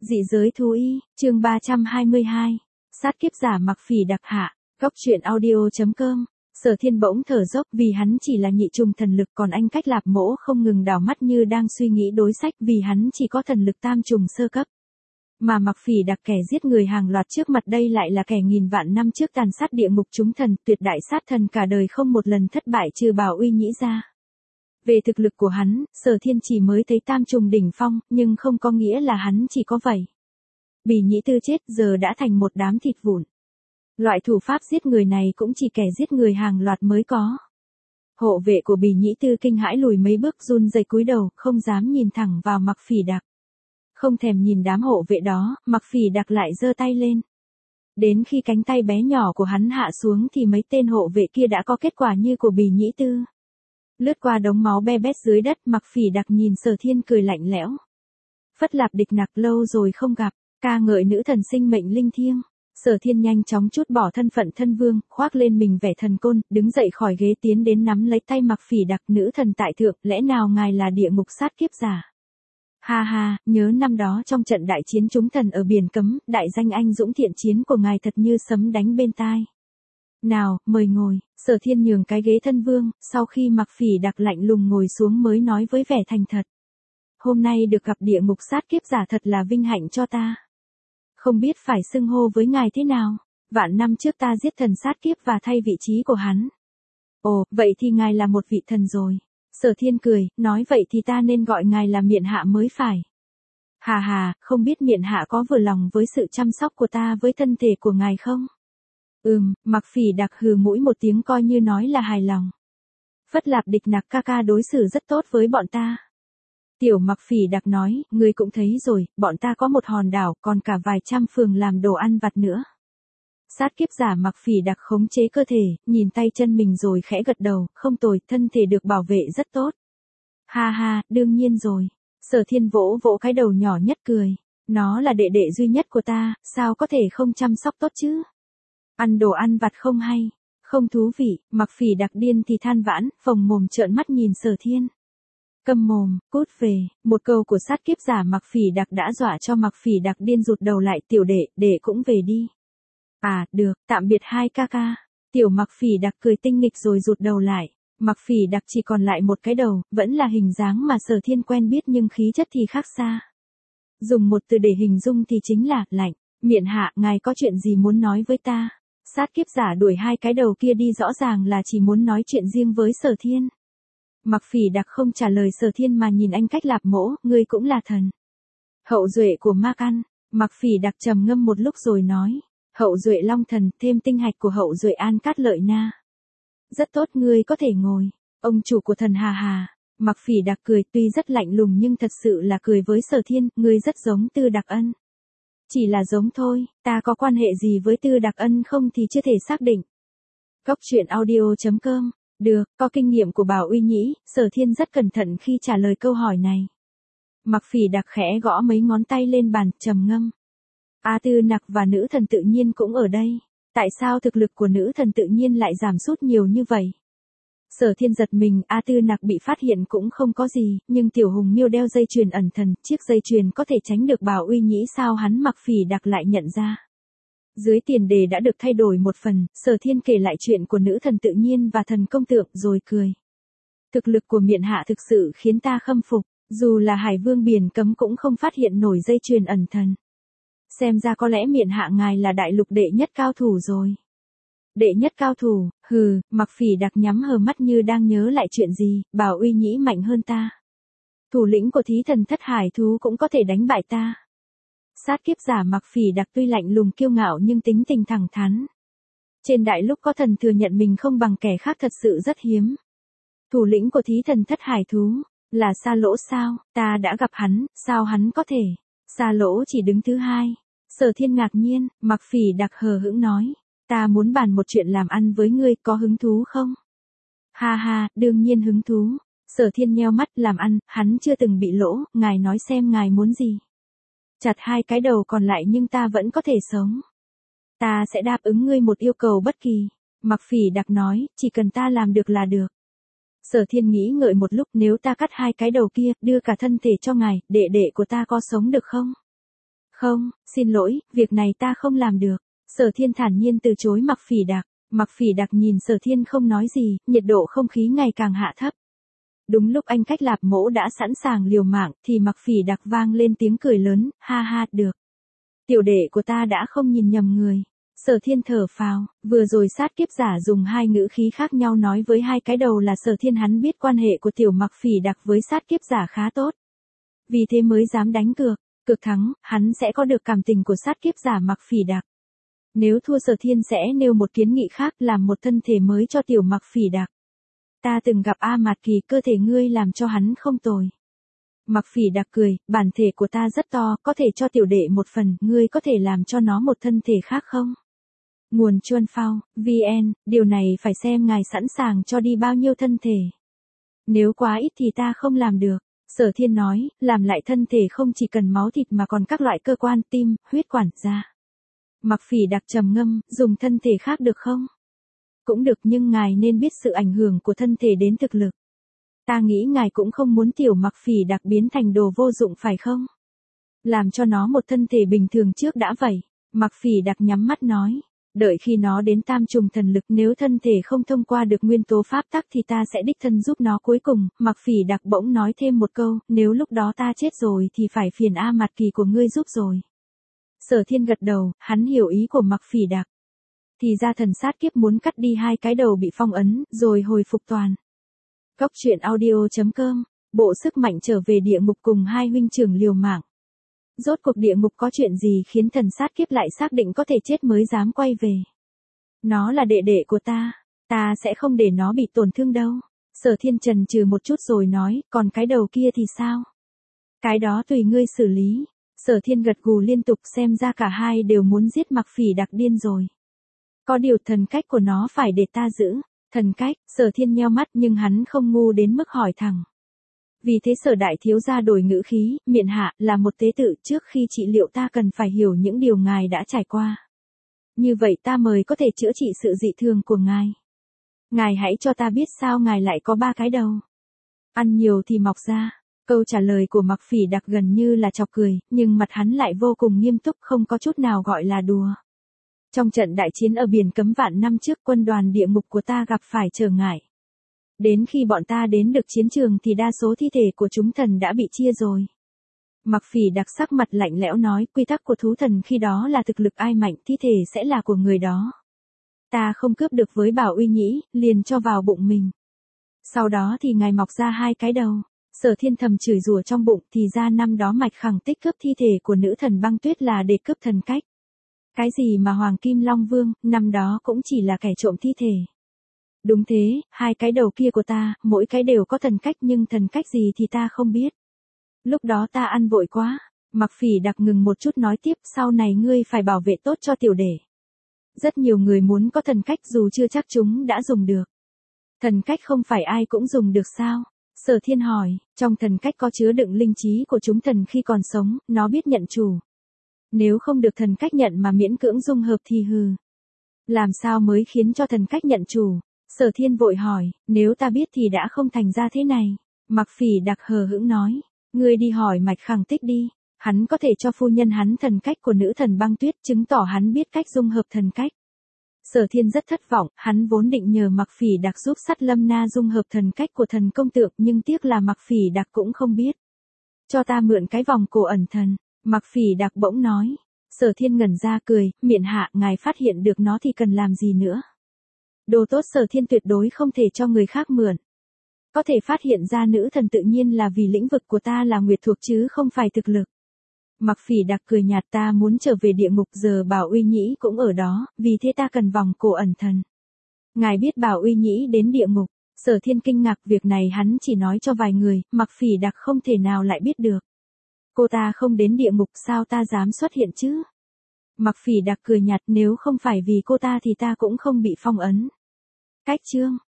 Dị giới thú y, chương 322. Sát kiếp giả Mặc Phỉ đặc hạ. Góc truyện audio.com. Sở Thiên bỗng thở dốc vì hắn chỉ là nhị trùng thần lực, còn anh Cách Lạp Mỗ không ngừng đảo mắt như đang suy nghĩ đối sách vì hắn chỉ có thần lực tam trùng sơ cấp. Mà Mặc Phỉ đặc kẻ giết người hàng loạt trước mặt đây lại là kẻ nghìn vạn năm trước tàn sát địa ngục chúng thần, tuyệt đại sát thần cả đời không một lần thất bại trừ Bảo Uy Nhĩ ra. Về thực lực của hắn, Sở Thiên chỉ mới thấy tam trùng đỉnh phong, nhưng không có nghĩa là hắn chỉ có vậy. Bỉ Nhĩ Tư chết giờ đã thành một đám thịt vụn. Loại thủ pháp giết người này cũng chỉ kẻ giết người hàng loạt mới có. Hộ vệ của Bỉ Nhĩ Tư kinh hãi lùi mấy bước, run rẩy cúi đầu, không dám nhìn thẳng vào Mặc Phỉ đặc. Không thèm nhìn đám hộ vệ đó, Mặc Phỉ đặc lại giơ tay lên. Đến khi cánh tay bé nhỏ của hắn hạ xuống thì mấy tên hộ vệ kia đã có kết quả như của Bỉ Nhĩ Tư. Lướt qua đống máu be bét dưới đất, Mặc Phỉ đặc nhìn Sở Thiên cười lạnh lẽo. Phất Lạp Địch Nặc lâu rồi không gặp, ca ngợi nữ thần sinh mệnh linh thiêng. Sở Thiên nhanh chóng trút bỏ thân phận thân vương, khoác lên mình vẻ thần côn, đứng dậy khỏi ghế tiến đến nắm lấy tay Mặc Phỉ đặc. Nữ thần tại thượng, lẽ nào ngài là địa ngục sát kiếp giả? Ha ha, nhớ năm đó trong trận đại chiến chúng thần ở biển cấm, đại danh anh dũng thiện chiến của ngài thật như sấm đánh bên tai. Nào, mời ngồi. Sở Thiên nhường cái ghế thân vương, sau khi Mặc Phỉ đặc lạnh lùng ngồi xuống mới nói với vẻ thành thật. Hôm nay được gặp địa ngục sát kiếp giả thật là vinh hạnh cho ta. Không biết phải xưng hô với ngài thế nào. Vạn năm trước ta giết thần sát kiếp và thay vị trí của hắn. Ồ, vậy thì ngài là một vị thần rồi. Sở Thiên cười, nói vậy thì ta nên gọi ngài là Miện Hạ mới phải. Hà hà, không biết Miện Hạ có vừa lòng với sự chăm sóc của ta với thân thể của ngài không? Mặc Phỉ đặc hừ mũi một tiếng coi như nói là hài lòng. Phất Lạp Địch Nặc ca ca đối xử rất tốt với bọn ta. Tiểu Mặc Phỉ đặc nói, ngươi cũng thấy rồi, bọn ta có một hòn đảo, còn cả vài trăm phường làm đồ ăn vặt nữa. Sát kiếp giả Mặc Phỉ đặc khống chế cơ thể, nhìn tay chân mình rồi khẽ gật đầu, không tồi, thân thể được bảo vệ rất tốt. Ha ha, đương nhiên rồi. Sở Thiên vỗ vỗ cái đầu nhỏ nhất cười. Nó là đệ đệ duy nhất của ta, sao có thể không chăm sóc tốt chứ? Ăn đồ ăn vặt không hay, không thú vị. Mặc Phỉ đặc điên thì than vãn, phồng mồm trợn mắt nhìn Sở Thiên. Câm mồm, cút về. Một câu của sát kiếp giả Mặc Phỉ đặc đã dọa cho Mặc Phỉ đặc điên rụt đầu lại. Tiểu đệ cũng về đi. À, được, tạm biệt hai ca ca. Tiểu Mặc Phỉ đặc cười tinh nghịch rồi rụt đầu lại. Mặc Phỉ đặc chỉ còn lại một cái đầu, vẫn là hình dáng mà Sở Thiên quen biết nhưng khí chất thì khác xa. Dùng một từ để hình dung thì chính là lạnh. Miện Hạ, ngài có chuyện gì muốn nói với ta? Sát kiếp giả đuổi hai cái đầu kia đi rõ ràng là chỉ muốn nói chuyện riêng với Sở Thiên. Mặc Phỉ đặc không trả lời Sở Thiên mà nhìn anh Cách Lạp Mỗ, ngươi cũng là thần. Hậu duệ của Ma Căn. Mặc Phỉ đặc trầm ngâm một lúc rồi nói. Hậu duệ Long Thần, thêm tinh hạch của hậu duệ An Cát Lợi Na. Rất tốt, ngươi có thể ngồi. Ông chủ của thần hà hà. Mặc Phỉ đặc cười, tuy rất lạnh lùng nhưng thật sự là cười với Sở Thiên, ngươi rất giống Tư Đặc Ân. Chỉ là giống thôi, ta có quan hệ gì với Tư Đặc Ân không thì chưa thể xác định. Góc truyện audio.com. Được, có kinh nghiệm của Bảo Uy Nhĩ, Sở Thiên rất cẩn thận khi trả lời câu hỏi này. Mặc Phỉ đặc khẽ gõ mấy ngón tay lên bàn, trầm ngâm. A Tư Nặc và nữ thần tự nhiên cũng ở đây. Tại sao thực lực của nữ thần tự nhiên lại giảm sút nhiều như vậy? Sở Thiên giật mình, A Tư Nặc bị phát hiện cũng không có gì, nhưng Tiểu Hùng Miêu đeo dây chuyền ẩn thần, chiếc dây chuyền có thể tránh được Bảo Uy Nhĩ sao hắn Mặc Phỉ đặc lại nhận ra. Dưới tiền đề đã được thay đổi một phần, Sở Thiên kể lại chuyện của nữ thần tự nhiên và thần công tượng rồi cười. Thực lực của Miện Hạ thực sự khiến ta khâm phục, dù là Hải Vương biển cấm cũng không phát hiện nổi dây chuyền ẩn thần. Xem ra có lẽ Miện Hạ ngài là đại lục đệ nhất cao thủ rồi. Đệ nhất cao thủ, hừ. Mặc Phỉ đặc nhắm hờ mắt như đang nhớ lại chuyện gì. Bảo Uy Nhĩ mạnh hơn ta. Thủ lĩnh của thí thần thất hải thú cũng có thể đánh bại ta. Sát kiếp giả Mặc Phỉ đặc tuy lạnh lùng kiêu ngạo nhưng tính tình thẳng thắn. Trên đại lục có thần thừa nhận mình không bằng kẻ khác thật sự rất hiếm. Thủ lĩnh của thí thần thất hải thú, là Sa Lỗ sao? Ta đã gặp hắn, sao hắn có thể? Sa Lỗ chỉ đứng thứ hai. Sở Thiên ngạc nhiên, Mặc Phỉ đặc hờ hững nói. Ta muốn bàn một chuyện làm ăn với ngươi, có hứng thú không? Ha ha, đương nhiên hứng thú. Sở Thiên nheo mắt, làm ăn, hắn chưa từng bị lỗ, ngài nói xem ngài muốn gì. Chặt hai cái đầu còn lại nhưng ta vẫn có thể sống. Ta sẽ đáp ứng ngươi một yêu cầu bất kỳ. Mặc Phỉ đặc nói, chỉ cần ta làm được là được. Sở Thiên nghĩ ngợi một lúc, nếu ta cắt hai cái đầu kia, đưa cả thân thể cho ngài, đệ đệ của ta có sống được không? Không, xin lỗi, việc này ta không làm được. Sở Thiên thản nhiên từ chối Mặc Phỉ Đạc. Mặc Phỉ Đạc nhìn Sở Thiên không nói gì, nhiệt độ không khí ngày càng hạ thấp. Đúng lúc anh Cách Lạp Mỗ đã sẵn sàng liều mạng, thì Mặc Phỉ Đạc vang lên tiếng cười lớn, ha ha, được. Tiểu đệ của ta đã không nhìn nhầm người. Sở Thiên thở phào, vừa rồi sát kiếp giả dùng hai ngữ khí khác nhau nói với hai cái đầu là Sở Thiên hắn biết quan hệ của tiểu Mặc Phỉ Đạc với sát kiếp giả khá tốt. Vì thế mới dám đánh cược, cực thắng, hắn sẽ có được cảm tình của sát kiếp giả Mặc Phỉ Đạc. Nếu thua Sở Thiên sẽ nêu một kiến nghị khác làm một thân thể mới cho tiểu Mặc Phỉ Đạc. Ta từng gặp A Mạt Kỳ, cơ thể ngươi làm cho hắn không tồi. Mặc Phỉ Đạc cười, bản thể của ta rất to, có thể cho tiểu đệ một phần, ngươi có thể làm cho nó một thân thể khác không? Nguồn Chuan Phao, VN, điều này phải xem ngài sẵn sàng cho đi bao nhiêu thân thể. Nếu quá ít thì ta không làm được. Sở Thiên nói, làm lại thân thể không chỉ cần máu thịt mà còn các loại cơ quan tim, huyết quản da. Mặc Phỉ Đạc trầm ngâm, dùng thân thể khác được không? Cũng được, nhưng ngài nên biết sự ảnh hưởng của thân thể đến thực lực. Ta nghĩ ngài cũng không muốn tiểu Mặc Phỉ Đạc biến thành đồ vô dụng phải không? Làm cho nó một thân thể bình thường trước đã vậy. Mặc Phỉ Đạc nhắm mắt nói. Đợi khi nó đến tam trùng thần lực, nếu thân thể không thông qua được nguyên tố pháp tắc thì ta sẽ đích thân giúp nó cuối cùng. Mặc Phỉ Đạc bỗng nói thêm một câu, nếu lúc đó ta chết rồi thì phải phiền A Mạt Kỳ của ngươi giúp rồi. Sở Thiên gật đầu, hắn hiểu ý của Mặc Phỉ Đạc. Thì ra thần sát kiếp muốn cắt đi hai cái đầu bị phong ấn, rồi hồi phục toàn. Góc truyện audio.com, bộ sức mạnh trở về địa ngục cùng hai huynh trưởng liều mạng. Rốt cuộc địa ngục có chuyện gì khiến thần sát kiếp lại xác định có thể chết mới dám quay về? Nó là đệ đệ của ta sẽ không để nó bị tổn thương đâu. Sở Thiên chần chừ một chút rồi nói, còn cái đầu kia thì sao? Cái đó tùy ngươi xử lý. Sở Thiên gật gù liên tục, xem ra cả hai đều muốn giết Mặc Phỉ Đạc điên rồi. Có điều thần cách của nó phải để ta giữ. Thần cách, Sở Thiên nheo mắt nhưng hắn không ngu đến mức hỏi thẳng. Vì thế Sở đại thiếu gia đổi ngữ khí, miện hạ, là một tế tự, trước khi trị liệu ta cần phải hiểu những điều ngài đã trải qua. Như vậy ta mới có thể chữa trị sự dị thường của ngài. Ngài hãy cho ta biết sao ngài lại có ba cái đầu. Ăn nhiều thì mọc ra. Câu trả lời của Mặc Phỉ Đạc gần như là chọc cười, nhưng mặt hắn lại vô cùng nghiêm túc, không có chút nào gọi là đùa. Trong trận đại chiến ở biển cấm vạn năm trước, quân đoàn địa ngục của ta gặp phải trở ngại. Đến khi bọn ta đến được chiến trường thì đa số thi thể của chúng thần đã bị chia rồi. Mặc Phỉ Đạc sắc mặt lạnh lẽo nói, quy tắc của thú thần khi đó là thực lực ai mạnh thi thể sẽ là của người đó. Ta không cướp được với Bảo Uy Nhĩ, liền cho vào bụng mình. Sau đó thì ngài mọc ra hai cái đầu. Sở Thiên thầm chửi rủa trong bụng, thì ra năm đó Mạch Khẳng Tích cướp thi thể của nữ thần băng tuyết là để cướp thần cách. Cái gì mà Hoàng Kim Long Vương, năm đó cũng chỉ là kẻ trộm thi thể. Đúng thế, hai cái đầu kia của ta, mỗi cái đều có thần cách nhưng thần cách gì thì ta không biết. Lúc đó ta ăn vội quá. Mặc Phỉ Đạc ngừng một chút nói tiếp, sau này ngươi phải bảo vệ tốt cho tiểu đệ. Rất nhiều người muốn có thần cách dù chưa chắc chúng đã dùng được. Thần cách không phải ai cũng dùng được sao? Sở Thiên hỏi, trong thần cách có chứa đựng linh trí của chúng thần khi còn sống, nó biết nhận chủ. Nếu không được thần cách nhận mà miễn cưỡng dung hợp thì hừ. Làm sao mới khiến cho thần cách nhận chủ? Sở Thiên vội hỏi, nếu ta biết thì đã không thành ra thế này. Mặc Phỉ Đạc hờ hững nói, ngươi đi hỏi Mạch Khẳng Tích đi. Hắn có thể cho phu nhân hắn thần cách của nữ thần băng tuyết, chứng tỏ hắn biết cách dung hợp thần cách. Sở Thiên rất thất vọng, hắn vốn định nhờ Mặc Phỉ Đạc giúp Sắt Lâm Na dung hợp thần cách của thần công tượng, nhưng tiếc là Mặc Phỉ Đạc cũng không biết. Cho ta mượn cái vòng cổ ẩn thần. Mặc Phỉ Đạc bỗng nói. Sở Thiên ngẩn ra cười, miện hạ, ngài phát hiện được nó thì cần làm gì nữa? Đồ tốt Sở Thiên tuyệt đối không thể cho người khác mượn. Có thể phát hiện ra nữ thần tự nhiên là vì lĩnh vực của ta là nguyệt thuộc chứ không phải thực lực. Mặc Phỉ Đạc cười nhạt, ta muốn trở về địa ngục, giờ Bảo Uy Nhĩ cũng ở đó, vì thế ta cần vòng cổ ẩn thần. Ngài biết Bảo Uy Nhĩ đến địa ngục? Sở Thiên kinh ngạc, việc này hắn chỉ nói cho vài người, Mặc Phỉ Đạc không thể nào lại biết được. Cô ta không đến địa ngục sao ta dám xuất hiện chứ? Mặc Phỉ Đạc cười nhạt, nếu không phải vì cô ta thì ta cũng không bị phong ấn. Cách chương